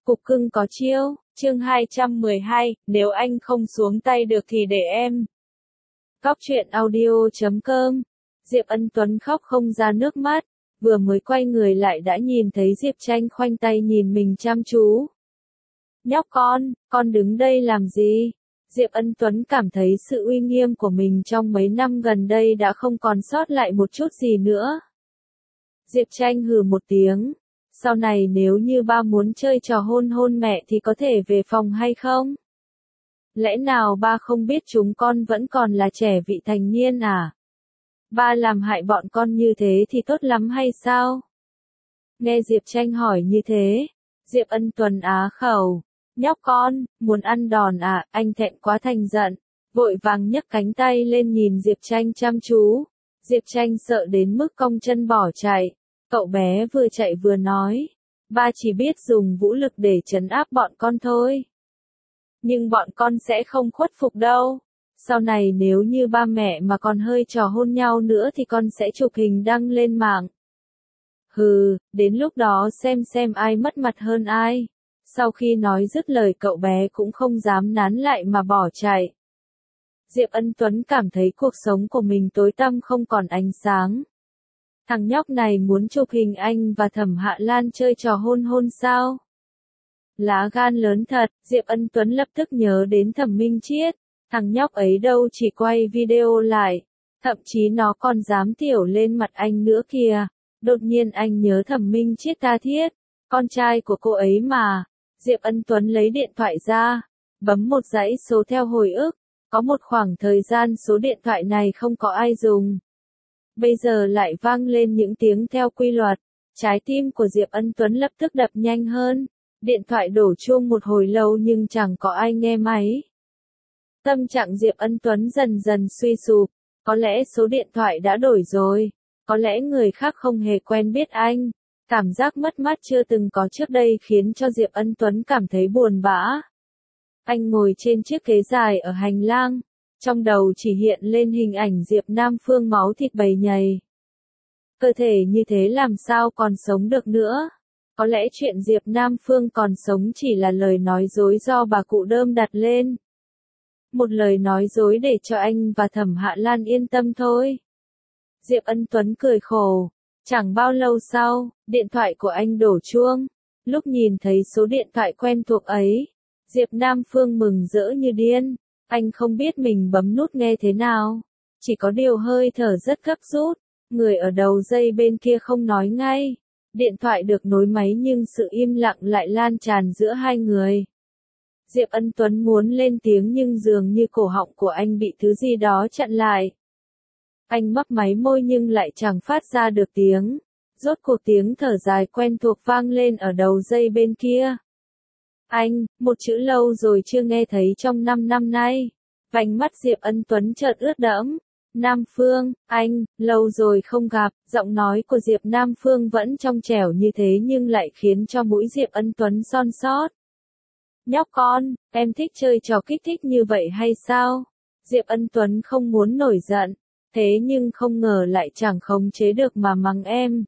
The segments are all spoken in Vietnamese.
Cục cưng có chiêu, chương 212, nếu anh không xuống tay được thì để em. Cóc truyện audio.com. Diệp Ân Tuấn khóc không ra nước mắt, vừa mới quay người lại đã nhìn thấy Diệp Tranh khoanh tay nhìn mình chăm chú. Nhóc con đứng đây làm gì? Diệp Ân Tuấn cảm thấy sự uy nghiêm của mình trong mấy năm gần đây đã không còn sót lại một chút gì nữa. Diệp Tranh hừ một tiếng. Sau này nếu như ba muốn chơi trò hôn hôn mẹ thì có thể về phòng hay không? Lẽ nào ba không biết chúng con vẫn còn là trẻ vị thành niên à? Ba làm hại bọn con như thế thì tốt lắm hay sao? Nghe Diệp Tranh hỏi như thế, Diệp Ân Tuấn á khẩu. Nhóc con, muốn ăn đòn à? Anh thẹn quá thành giận, vội vàng nhấc cánh tay lên nhìn Diệp Tranh chăm chú. Diệp Tranh sợ đến mức cong chân bỏ chạy. Cậu bé vừa chạy vừa nói, ba chỉ biết dùng vũ lực để trấn áp bọn con thôi. Nhưng bọn con sẽ không khuất phục đâu. Sau này nếu như ba mẹ mà còn hơi trò hôn nhau nữa thì con sẽ chụp hình đăng lên mạng. Hừ, đến lúc đó xem ai mất mặt hơn ai. Sau khi nói dứt lời cậu bé cũng không dám nán lại mà bỏ chạy. Diệp Ân Tuấn cảm thấy cuộc sống của mình tối tăm không còn ánh sáng. Thằng nhóc này muốn chụp hình anh và Thẩm Hạ Lan chơi trò hôn hôn sao? Lá gan lớn thật, Diệp Ân Tuấn lập tức nhớ đến Thẩm Minh Chiết. Thằng nhóc ấy đâu chỉ quay video lại, thậm chí nó còn dám tiểu lên mặt anh nữa kìa. Đột nhiên anh nhớ Thẩm Minh Chiết tha thiết, con trai của cô ấy mà. Diệp Ân Tuấn lấy điện thoại ra, bấm một dãy số theo hồi ức. Có một khoảng thời gian số điện thoại này không có ai dùng. Bây giờ lại vang lên những tiếng theo quy luật, trái tim của Diệp Ân Tuấn lập tức đập nhanh hơn. Điện thoại đổ chuông một hồi lâu nhưng chẳng có ai nghe máy. Tâm trạng Diệp Ân Tuấn dần dần suy sụp, có lẽ số điện thoại đã đổi rồi, có lẽ người khác không hề quen biết anh. Cảm giác mất mát chưa từng có trước đây khiến cho Diệp Ân Tuấn cảm thấy buồn bã. Anh ngồi trên chiếc ghế dài ở hành lang. Trong đầu chỉ hiện lên hình ảnh Diệp Nam Phương máu thịt bầy nhầy. Cơ thể như thế làm sao còn sống được nữa? Có lẽ chuyện Diệp Nam Phương còn sống chỉ là lời nói dối do bà cụ Đơm đặt lên. Một lời nói dối để cho anh và Thẩm Hạ Lan yên tâm thôi. Diệp Ân Tuấn cười khổ. Chẳng bao lâu sau, điện thoại của anh đổ chuông. Lúc nhìn thấy số điện thoại quen thuộc ấy, Diệp Nam Phương mừng rỡ như điên. Anh không biết mình bấm nút nghe thế nào. Chỉ có điều hơi thở rất gấp rút. Người ở đầu dây bên kia không nói ngay. Điện thoại được nối máy nhưng sự im lặng lại lan tràn giữa hai người. Diệp Ân Tuấn muốn lên tiếng nhưng dường như cổ họng của anh bị thứ gì đó chặn lại. Anh mấp máy môi nhưng lại chẳng phát ra được tiếng. Rốt cuộc tiếng thở dài quen thuộc vang lên ở đầu dây bên kia. Anh, một chữ lâu rồi chưa nghe thấy trong 5 năm nay. Vành mắt Diệp Ân Tuấn chợt ướt đẫm. Nam Phương, anh, lâu rồi không gặp. Giọng nói của Diệp Nam Phương vẫn trong trẻo như thế nhưng lại khiến cho mũi Diệp Ân Tuấn son sót. Nhóc con, em thích chơi trò kích thích như vậy hay sao? Diệp Ân Tuấn không muốn nổi giận, thế nhưng không ngờ lại chẳng khống chế được mà mắng em.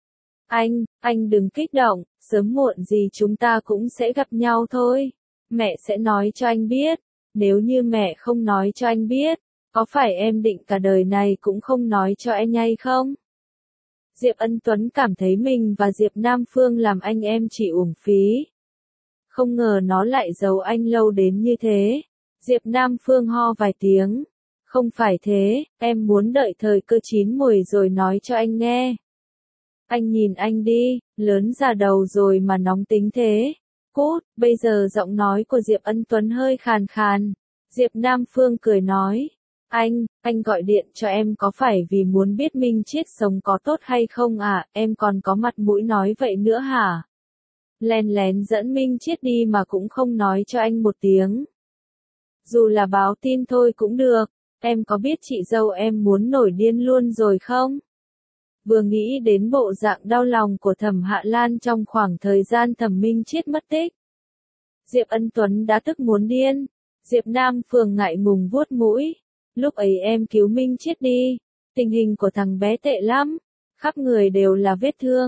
Anh đừng kích động, sớm muộn gì chúng ta cũng sẽ gặp nhau thôi. Mẹ sẽ nói cho anh biết, nếu như mẹ không nói cho anh biết, có phải em định cả đời này cũng không nói cho anh hay không? Diệp Ân Tuấn cảm thấy mình và Diệp Nam Phương làm anh em chỉ uổng phí. Không ngờ nó lại giấu anh lâu đến như thế. Diệp Nam Phương ho vài tiếng. Không phải thế, em muốn đợi thời cơ chín muồi rồi nói cho anh nghe. Anh nhìn anh đi, lớn già đầu rồi mà nóng tính thế. Cút, bây giờ giọng nói của Diệp Ân Tuấn hơi khàn khàn. Diệp Nam Phương cười nói. Anh gọi điện cho em có phải vì muốn biết Minh Chiết sống có tốt hay không à, em còn có mặt mũi nói vậy nữa hả? Lén lén dẫn Minh Chiết đi mà cũng không nói cho anh một tiếng. Dù là báo tin thôi cũng được, em có biết chị dâu em muốn nổi điên luôn rồi không? Vừa nghĩ đến bộ dạng đau lòng của Thẩm Hạ Lan trong khoảng thời gian Thẩm Minh Chiết mất tích. Diệp Ân Tuấn đã tức muốn điên. Diệp Nam Phương ngại ngùng vuốt mũi. Lúc ấy em cứu Minh Chiết đi. Tình hình của thằng bé tệ lắm. Khắp người đều là vết thương.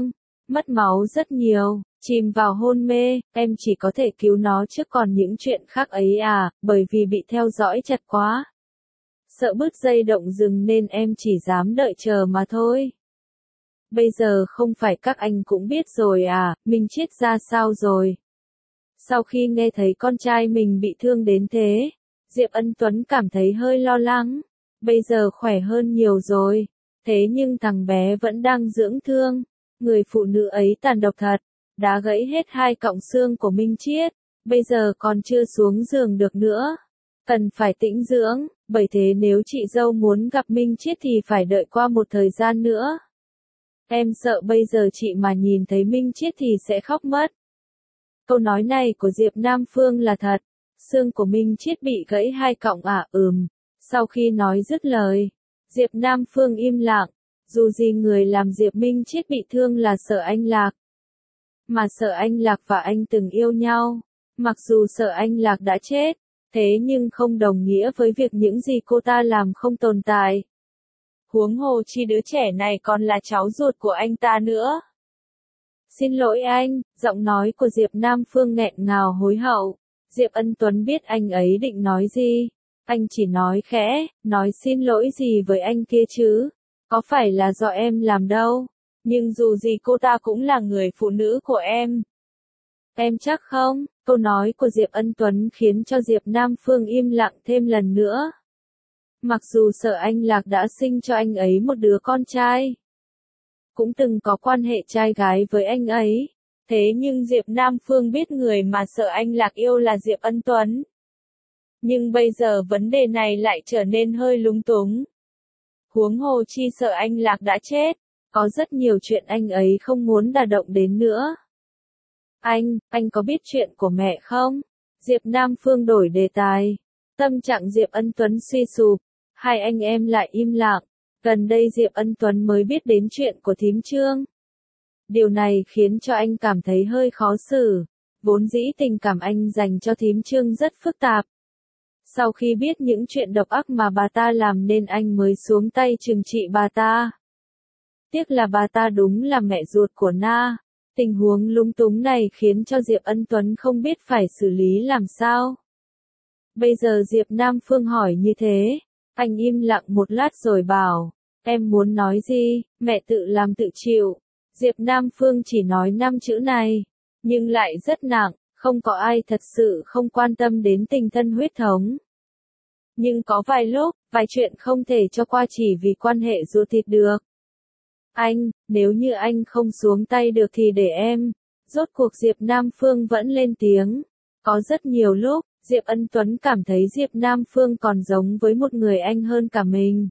mất máu rất nhiều, chìm vào hôn mê, em chỉ có thể cứu nó trước còn những chuyện khác ấy à, bởi vì bị theo dõi chặt quá. Sợ bứt dây động rừng nên em chỉ dám đợi chờ mà thôi. Bây giờ không phải các anh cũng biết rồi à, Minh Chiết ra sao rồi? Sau khi nghe thấy con trai mình bị thương đến thế, Diệp Ân Tuấn cảm thấy hơi lo lắng. Bây giờ khỏe hơn nhiều rồi, thế nhưng thằng bé vẫn đang dưỡng thương. Người phụ nữ ấy tàn độc thật, đã gãy hết 2 cọng xương của Minh Chiết, bây giờ còn chưa xuống giường được nữa. Cần phải tĩnh dưỡng, bởi thế nếu chị dâu muốn gặp Minh Chiết thì phải đợi qua một thời gian nữa. Em sợ bây giờ chị mà nhìn thấy Minh Chiết thì sẽ khóc mất. Câu nói này của Diệp Nam Phương là thật. Xương của Minh Chiết bị gãy 2 cọng à? Sau khi nói dứt lời, Diệp Nam Phương im lặng. Dù gì người làm Diệp Minh Chiết bị thương là Sở Anh Lạc. Mà Sở Anh Lạc và anh từng yêu nhau. Mặc dù Sở Anh Lạc đã chết, thế nhưng không đồng nghĩa với việc những gì cô ta làm không tồn tại. Huống hồ chi đứa trẻ này còn là cháu ruột của anh ta nữa. Xin lỗi anh, giọng nói của Diệp Nam Phương nghẹn ngào hối hậu. Diệp Ân Tuấn biết anh ấy định nói gì. Anh chỉ nói khẽ, nói xin lỗi gì với anh kia chứ. Có phải là do em làm đâu. Nhưng dù gì cô ta cũng là người phụ nữ của em. Em chắc không? Câu nói của Diệp Ân Tuấn khiến cho Diệp Nam Phương im lặng thêm lần nữa. Mặc dù Sở Anh Lạc đã sinh cho anh ấy một đứa con trai, cũng từng có quan hệ trai gái với anh ấy, thế nhưng Diệp Nam Phương biết người mà Sở Anh Lạc yêu là Diệp Ân Tuấn. Nhưng bây giờ vấn đề này lại trở nên hơi lúng túng. Huống hồ chi Sở Anh Lạc đã chết, có rất nhiều chuyện anh ấy không muốn đả động đến nữa. Anh có biết chuyện của mẹ không? Diệp Nam Phương đổi đề tài. Tâm trạng Diệp Ân Tuấn suy sụp, hai anh em lại im lặng. Gần đây Diệp Ân Tuấn mới biết đến chuyện của thím Trương. Điều này khiến cho anh cảm thấy hơi khó xử. Vốn dĩ tình cảm anh dành cho thím Trương rất phức tạp. Sau khi biết những chuyện độc ác mà bà ta làm nên anh mới xuống tay trừng trị bà ta. Tiếc là bà ta đúng là mẹ ruột của Na. Tình huống lúng túng này khiến cho Diệp Ân Tuấn không biết phải xử lý làm sao. Bây giờ Diệp Nam Phương hỏi như thế, anh im lặng một lát rồi bảo, em muốn nói gì, mẹ tự làm tự chịu. Diệp Nam Phương chỉ nói 5 chữ này, nhưng lại rất nặng, không có ai thật sự không quan tâm đến tình thân huyết thống. Nhưng có vài lúc, vài chuyện không thể cho qua chỉ vì quan hệ ruột thịt được. Anh, nếu như anh không xuống tay được thì để em. Rốt cuộc Diệp Nam Phương vẫn lên tiếng. Có rất nhiều lúc, Diệp Ân Tuấn cảm thấy Diệp Nam Phương còn giống với một người anh hơn cả mình.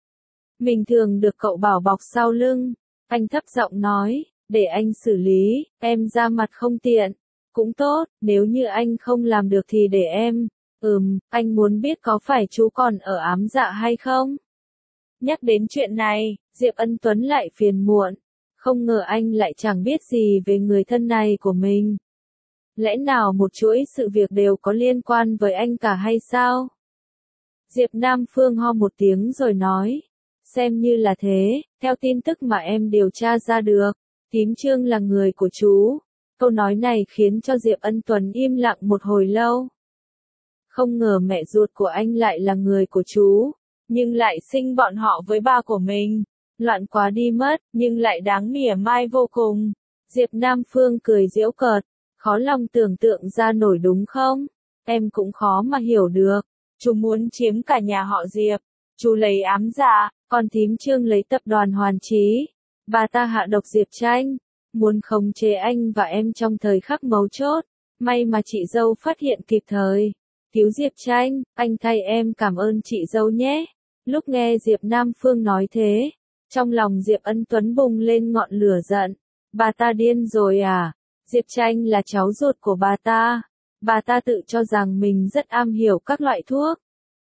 Mình thường được cậu bảo bọc sau lưng. Anh thấp giọng nói, để anh xử lý, em ra mặt không tiện. Cũng tốt, nếu như anh không làm được thì để em. Anh muốn biết có phải chú còn ở Ám Dạ hay không? Nhắc đến chuyện này, Diệp Ân Tuấn lại phiền muộn. Không ngờ anh lại chẳng biết gì về người thân này của mình. Lẽ nào một chuỗi sự việc đều có liên quan với anh cả hay sao? Diệp Nam Phương ho một tiếng rồi nói. Xem như là thế, theo tin tức mà em điều tra ra được, thím Trương là người của chú. Câu nói này khiến cho Diệp Ân Tuấn im lặng một hồi lâu. Không ngờ mẹ ruột của anh lại là người của chú, nhưng lại sinh bọn họ với ba của mình. Loạn quá đi mất, nhưng lại đáng mỉa mai vô cùng. Diệp Nam Phương cười giễu cợt, khó lòng tưởng tượng ra nổi đúng không? Em cũng khó mà hiểu được. Chú muốn chiếm cả nhà họ Diệp. Chú lấy Ám Dạ, còn thím Trương lấy tập đoàn Hoàn Chí. Bà ta hạ độc Diệp Tranh, muốn khống chế anh và em trong thời khắc mấu chốt. May mà chị dâu phát hiện kịp thời, cứu Diệp Tranh, anh thay em cảm ơn chị dâu nhé. Lúc nghe Diệp Nam Phương nói thế, trong lòng Diệp Ân Tuấn bùng lên ngọn lửa giận. Bà ta điên rồi à? Diệp Tranh là cháu ruột của bà ta. Bà ta tự cho rằng mình rất am hiểu các loại thuốc.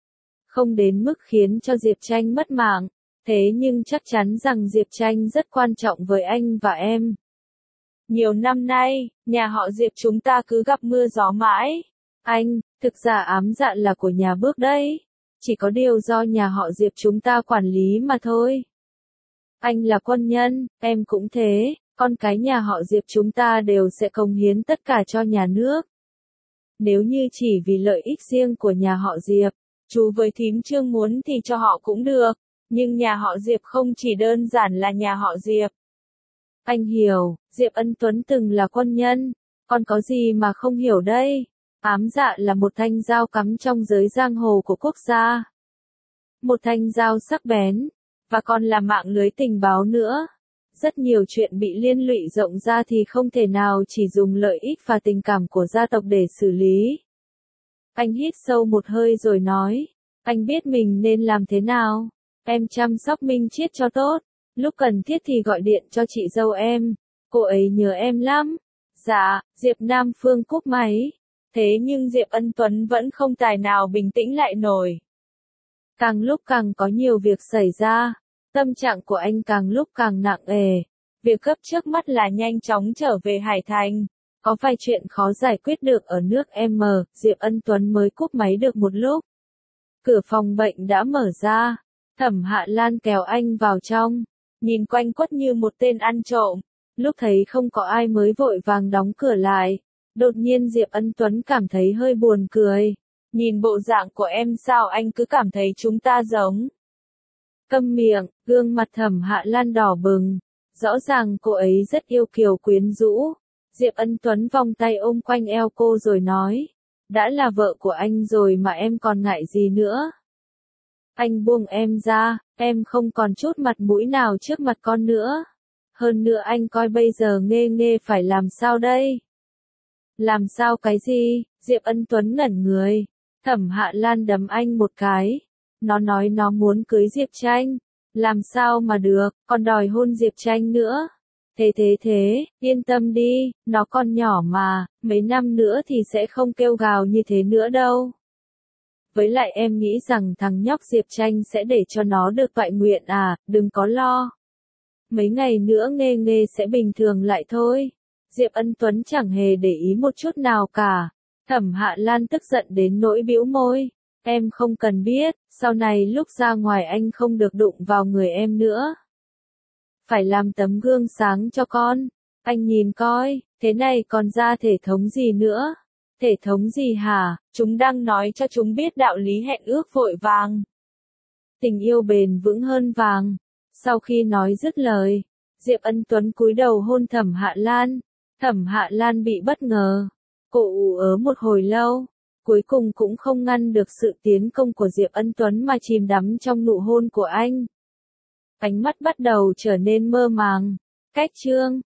Không đến mức khiến cho Diệp Tranh mất mạng. Thế nhưng chắc chắn rằng Diệp Tranh rất quan trọng với anh và em. Nhiều năm nay, nhà họ Diệp chúng ta cứ gặp mưa gió mãi. Anh, thực ra Ám Dạ là của nhà Bước đấy. Chỉ có điều do nhà họ Diệp chúng ta quản lý mà thôi. Anh là quân nhân, em cũng thế, Con cái nhà họ Diệp chúng ta đều sẽ cống hiến tất cả cho nhà nước. Nếu như chỉ vì lợi ích riêng của nhà họ Diệp, chú với thím Trương muốn thì cho họ cũng được, nhưng nhà họ Diệp không chỉ đơn giản là nhà họ Diệp. Anh hiểu, Diệp Ân Tuấn từng là quân nhân, còn có gì mà không hiểu đây? Ám dạ là một thanh dao cắm trong giới giang hồ của quốc gia. Một thanh dao sắc bén, và còn là mạng lưới tình báo nữa. Rất nhiều chuyện bị liên lụy rộng ra thì không thể nào chỉ dùng lợi ích và tình cảm của gia tộc để xử lý. Anh hít sâu một hơi rồi nói, anh biết mình nên làm thế nào. Em chăm sóc Minh Chiết cho tốt, lúc cần thiết thì gọi điện cho chị dâu em, cô ấy nhớ em lắm. Dạ, Diệp Nam Phương cúp máy. Thế nhưng Diệp Ân Tuấn vẫn không tài nào bình tĩnh lại nổi. Càng lúc càng có nhiều việc xảy ra, tâm trạng của anh càng lúc càng nặng nề. Việc cấp trước mắt là nhanh chóng trở về Hải Thành. Có vài chuyện khó giải quyết được ở nước M, Diệp Ân Tuấn mới cúp máy được một lúc. Cửa phòng bệnh đã mở ra, Thẩm Hạ Lan kéo anh vào trong, nhìn quanh quất như một tên ăn trộm. Lúc thấy không có ai mới vội vàng đóng cửa lại. Đột nhiên Diệp Ân Tuấn cảm thấy hơi buồn cười. Nhìn bộ dạng của em sao anh cứ cảm thấy chúng ta giống. Câm miệng, gương mặt Thẩm Hạ Lan đỏ bừng. Rõ ràng cô ấy rất yêu kiều quyến rũ. Diệp Ân Tuấn vòng tay ôm quanh eo cô rồi nói. Đã là vợ của anh rồi mà em còn ngại gì nữa. Anh buông em ra, em không còn chút mặt mũi nào trước mặt con nữa. Hơn nữa anh coi bây giờ Nghê Nghê phải làm sao đây? Làm sao cái gì? Diệp Ân Tuấn ngẩn người. Thẩm Hạ Lan đấm anh một cái. Nó nói nó muốn cưới Diệp Tranh. Làm sao mà được, còn đòi hôn Diệp Tranh nữa. Thế, yên tâm đi, nó còn nhỏ mà, mấy năm nữa thì sẽ không kêu gào như thế nữa đâu. Với lại em nghĩ rằng thằng nhóc Diệp Tranh sẽ để cho nó được toại nguyện à, đừng có lo. Mấy ngày nữa Nghê Nghê sẽ bình thường lại thôi. Diệp Ân Tuấn chẳng hề để ý một chút nào cả. Thẩm Hạ Lan tức giận đến nỗi bĩu môi. Em không cần biết, sau này lúc ra ngoài anh không được đụng vào người em nữa. Phải làm tấm gương sáng cho con. Anh nhìn coi, thế này còn ra thể thống gì nữa? Thể thống gì hả? Chúng đang nói cho chúng biết đạo lý hẹn ước vội vàng. Tình yêu bền vững hơn vàng. Sau khi nói dứt lời, Diệp Ân Tuấn cúi đầu hôn Thẩm Hạ Lan. Thẩm Hạ Lan bị bất ngờ. Cô ù ớ một hồi lâu, cuối cùng cũng không ngăn được sự tiến công của Diệp Ân Tuấn mà chìm đắm trong nụ hôn của anh. Ánh mắt bắt đầu trở nên mơ màng. Cách chương